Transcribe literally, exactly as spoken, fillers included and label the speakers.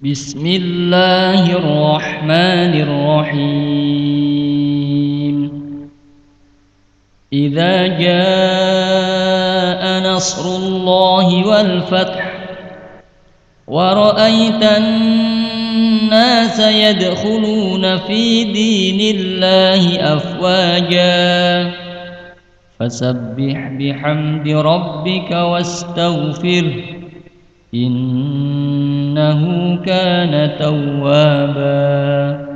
Speaker 1: بسم الله الرحمن الرحيم إذا جاء نصر الله والفتح ورأيت الناس يدخلون في دين الله أفواجا فسبح بحمد ربك واستغفره إنه كان توابا